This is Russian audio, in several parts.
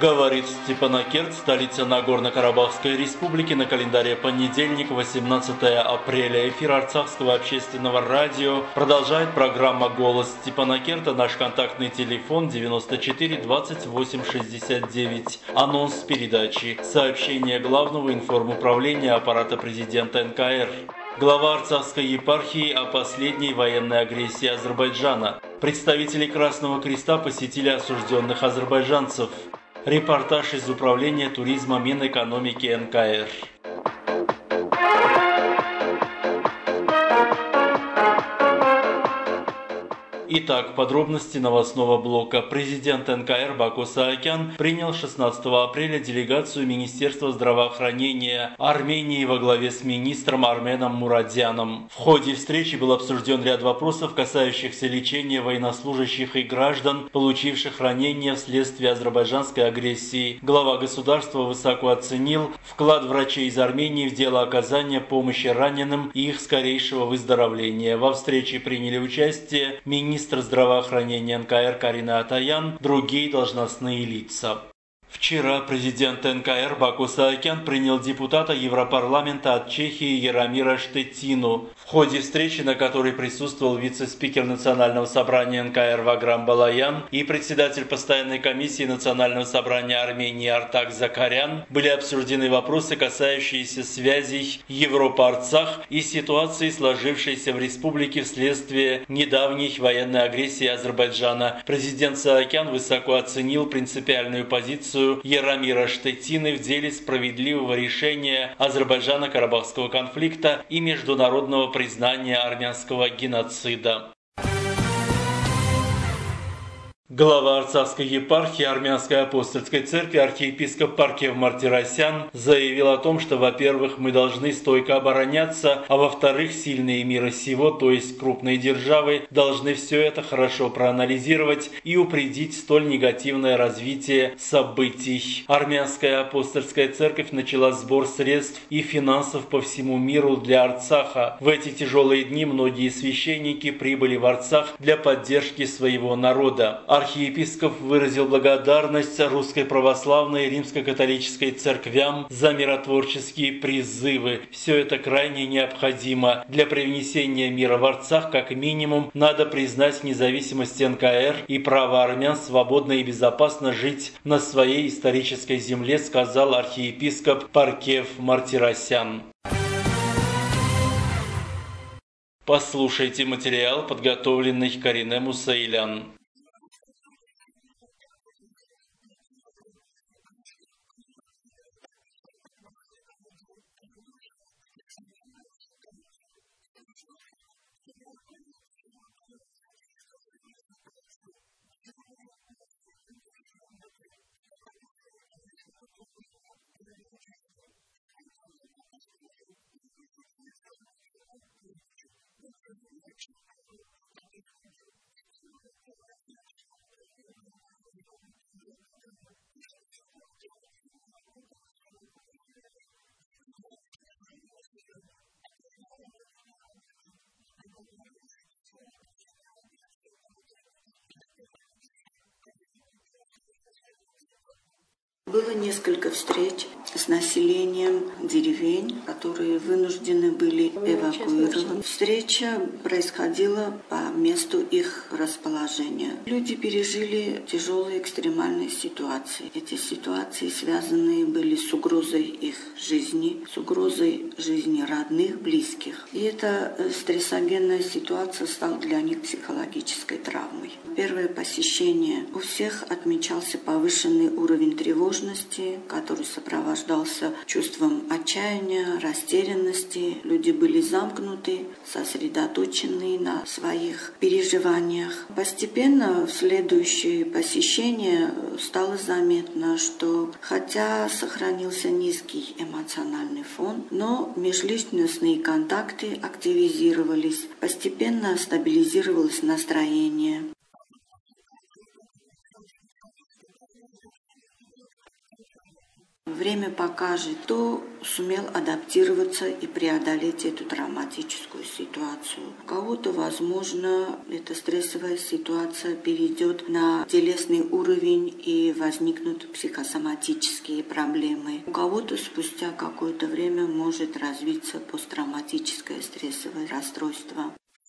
Говорит Степанакерт, столица Нагорно-Карабахской республики, на календаре понедельник, 18 апреля. Эфир Арцахского общественного радио продолжает программа «Голос Степанакерта». Наш контактный телефон 94 28 69. Анонс передачи. Сообщение главного информуправления аппарата президента НКР. Глава Арцахской епархии о последней военной агрессии Азербайджана. Представители Красного Креста посетили осужденных азербайджанцев. Репортаж из Управления туризма Минэкономики НКР. Итак, подробности новостного блока. Президент НКР Баку Саакян принял 16 апреля делегацию Министерства здравоохранения Армении во главе с министром Арменом Мурадяном. В ходе встречи был обсужден ряд вопросов, касающихся лечения военнослужащих и граждан, получивших ранения вследствие азербайджанской агрессии. Глава государства высоко оценил вклад врачей из Армении в дело оказания помощи раненым и их скорейшего выздоровления. Во встрече приняли участие министр здравоохранения НКР Карина Атаян, другие должностные лица. Вчера президент НКР Баку Саакян принял депутата Европарламента от Чехии Яромира Штетину. В ходе встречи, на которой присутствовал вице-спикер Национального собрания НКР Ваграм Балаян и председатель постоянной комиссии Национального собрания Армении Артак Закарян, были обсуждены вопросы, касающиеся связей Европа-Арцах и ситуации, сложившейся в республике вследствие недавней военной агрессии Азербайджана. Президент Саакян высоко оценил принципиальную позицию Яромира Штетины в деле справедливого решения Азербайджано-Карабахского конфликта и международного признания армянского геноцида. Глава Арцахской епархии Армянской апостольской церкви архиепископ Паркев Мартиросян заявил о том, что, во-первых, мы должны стойко обороняться, а во-вторых, сильные мира сего, то есть крупные державы, должны все это хорошо проанализировать и упредить столь негативное развитие событий. Армянская апостольская церковь начала сбор средств и финансов по всему миру для Арцаха. В эти тяжелые дни многие священники прибыли в Арцах для поддержки своего народа. Архиепископ выразил благодарность Русской Православной и Римско-католической церквям за миротворческие призывы. Все это крайне необходимо. Для привнесения мира в Арцах, как минимум, надо признать независимость НКР и право армян свободно и безопасно жить на своей исторической земле, сказал архиепископ Паркев Мартиросян. Послушайте материал, подготовленный Карине Мусаилян. Было несколько встреч с населением деревень, которые вынуждены были эвакуированы. Встреча происходила по месту их расположения. Люди пережили тяжелые экстремальные ситуации. Эти ситуации связаны были с угрозой их жизни, с угрозой жизни родных, близких. И эта стрессогенная ситуация стала для них психологической травмой. Первое посещение у всех отмечался повышенный уровень тревожности, который сопровождался чувством отчаяния, растерянности. Люди были замкнуты, сосредоточены на своих переживаниях. Постепенно в следующее посещение стало заметно, что хотя сохранился низкий эмоциональный фон, но межличностные контакты активизировались, постепенно стабилизировалось настроение. Время покажет, кто сумел адаптироваться и преодолеть эту травматическую ситуацию. У кого-то, возможно, эта стрессовая ситуация перейдет на телесный уровень и возникнут психосоматические проблемы. У кого-то спустя какое-то время может развиться посттравматическое стрессовое расстройство.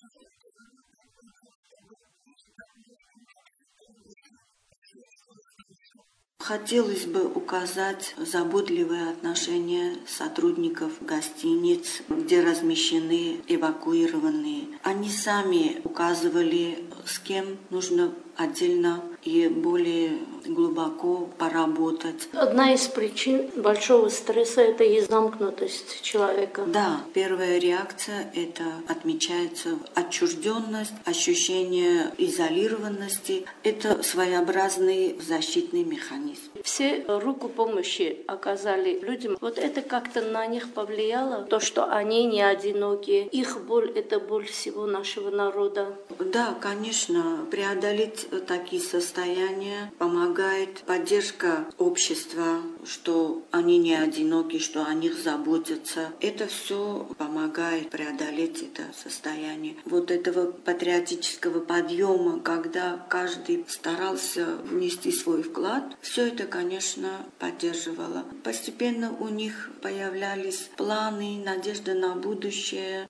Хотелось бы указать заботливое отношение сотрудников гостиниц, где размещены эвакуированные. Они сами указывали, с кем нужно отдельно и более глубоко поработать. Одна из причин большого стресса – это и замкнутость человека. Да, первая реакция – это отмечается отчужденность, ощущение изолированности. Это своеобразный защитный механизм. Все руку помощи оказали людям. Вот это как-то на них повлияло, то, что они не одинокие. Их боль – это боль всего нашего народа. Да, конечно, преодолеть такие состояния помогает поддержка общества, что они не одиноки, что о них заботятся. Это все помогает преодолеть это состояние. Вот этого патриотического подъема, когда каждый старался внести свой вклад, все это, конечно, поддерживало. Постепенно у них появлялись планы, надежда на будущее.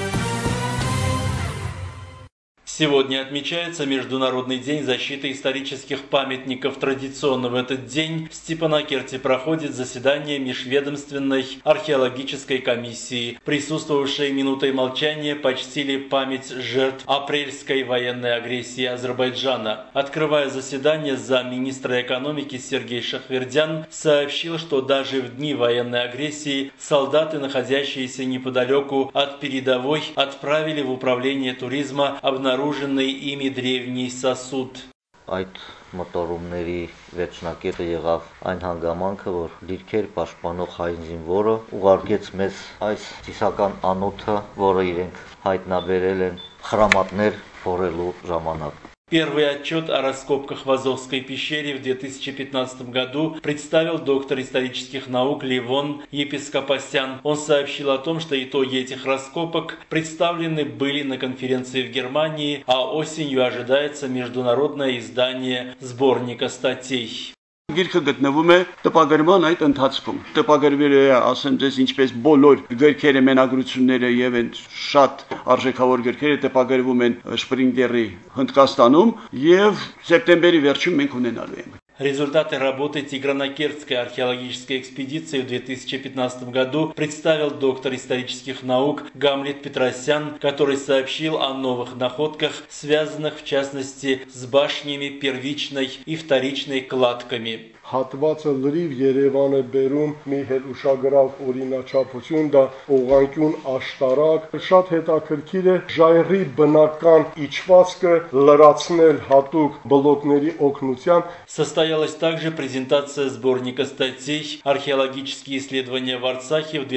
Сегодня отмечается Международный день защиты исторических памятников. Традиционно в этот день в Степанакерте проходит заседание Межведомственной археологической комиссии. Присутствовавшие минутой молчания почтили память жертв апрельской военной агрессии Азербайджана. Открывая заседание, замминистра экономики Сергей Шахвердян сообщил, что даже в дни военной агрессии солдаты, находящиеся неподалеку от передовой, отправили в управление туризма обнаруженный ими древний сосуд. Այդ մոտորումների վերջնակետը եղավ այն հանգամանքը, որ դիրքեր պաշտպանող հայ զինվորը ուղարկեց մեզ այս ծիսական անոթը, որը իրենք հայտնաբերել են խրամատներ փորելու ժամանակ. Первый отчет о раскопках в Азовской пещере в 2015 году представил доктор исторических наук Левон Епископосян. Он сообщил о том, что итоги этих раскопок представлены были на конференции в Германии, а осенью ожидается международное издание сборника статей. Գիրքը գտնվում է տպագրման այդ ընթացքում։ Տպագրվել է, ասեմ ձեզ, ինչպես բոլոր գրքերը, մենագրությունները եւ այն շատ արժեքավոր գրքերը տպագրվում են Շպրինգերի Հնդկաստանում եւ սեպտեմբերի վերջում մենք ունենալու ենք։ Результаты работы Тигранакертской археологической экспедиции в 2015 году представил доктор исторических наук Гамлет Петросян, который сообщил о новых находках, связанных в частности с башнями первичной и вторичной кладками. Հատվածը լրիվ Երևան է բերում մի հերուշագրավ օրինաչափություն, դա օղանկյուն աշտարակ, շատ հետաքրքիր է ժայռի բնական իջվածքը լրացնել հատուկ բլոկների օգնությամբ. Состоялась также презентация сборника статей «Археологические исследования в Арцахе» в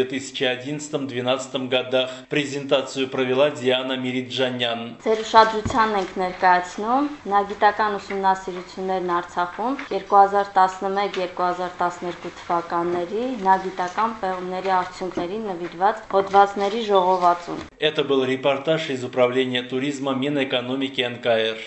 2011-2012 годах. Презентацию провела Диана Мириджанян. Ձերուշադրության ենք ներկայացնում նագիտական ուսումնասիրություններն Արցախում 2011-2012 թվականների նագիտական պեղումների արդյունքներին նվիրված հոդվածների ժողովածուն. Это был репортаж из Управления туризма Минэкономики НКР.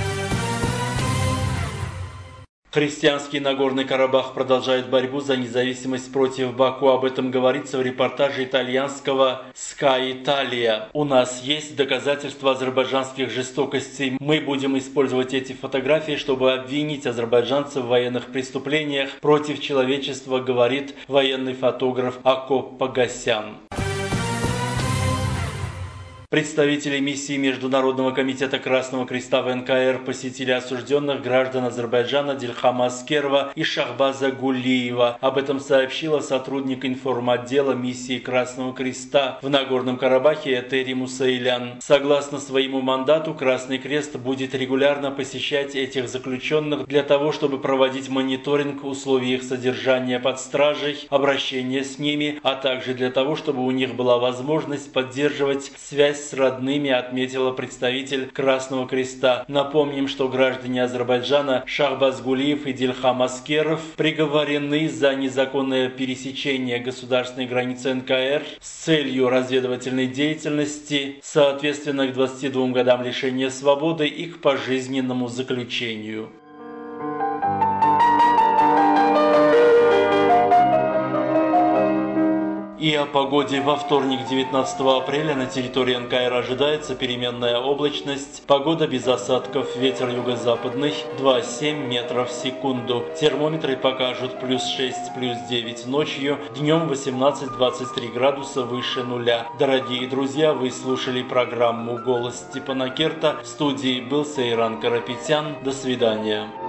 Христианский Нагорный Карабах продолжает борьбу за независимость против Баку. Об этом говорится в репортаже итальянского Sky Italia. У нас есть доказательства азербайджанских жестокостей. Мы будем использовать эти фотографии, чтобы обвинить азербайджанцев в военных преступлениях против человечества, говорит военный фотограф Акоп Погасян. Представители миссии Международного комитета Красного Креста в НКР посетили осужденных граждан Азербайджана Дильхама Аскерова и Шахбаза Гулиева. Об этом сообщила сотрудник информотдела миссии Красного Креста в Нагорном Карабахе Этери Мусаилян. Согласно своему мандату, Красный Крест будет регулярно посещать этих заключенных для того, чтобы проводить мониторинг условий их содержания под стражей, обращения с ними, а также для того, чтобы у них была возможность поддерживать связь связь с родными, отметила представитель Красного Креста. Напомним, что граждане Азербайджана Шахбаз Гулиев и Дильхам Аскеров приговорены за незаконное пересечение государственной границы НКР с целью разведывательной деятельности, соответственно, к 22 годам лишения свободы и к пожизненному заключению. И о погоде. Во вторник, 19 апреля, на территории НКР ожидается переменная облачность, погода без осадков, ветер юго-западный 2,7 метров в секунду. Термометры покажут плюс 6, плюс 9 ночью, днем 18-23 градуса выше нуля. Дорогие друзья, вы слушали программу «Голос Степана Керта». В студии был Сейран Карапетян. До свидания.